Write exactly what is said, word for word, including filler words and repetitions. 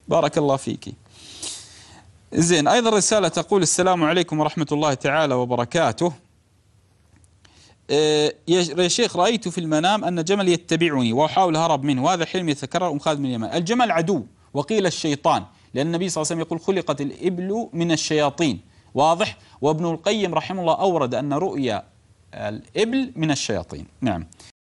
بارك الله فيك. زين، أيضا رسالة تقول: السلام عليكم ورحمة الله تعالى وبركاته. يا شيخ، رأيت في المنام أن جمل يتبعني وأحاول هرب منه، وهذا حلم يتكرر أم خالد من اليمن. الجمل عدو، وقيل الشيطان، لأن النبي صلى الله عليه وسلم يقول: خلقت الإبل من الشياطين. واضح. وابن القيم رحمه الله أورد أن رؤيا الإبل من الشياطين. نعم.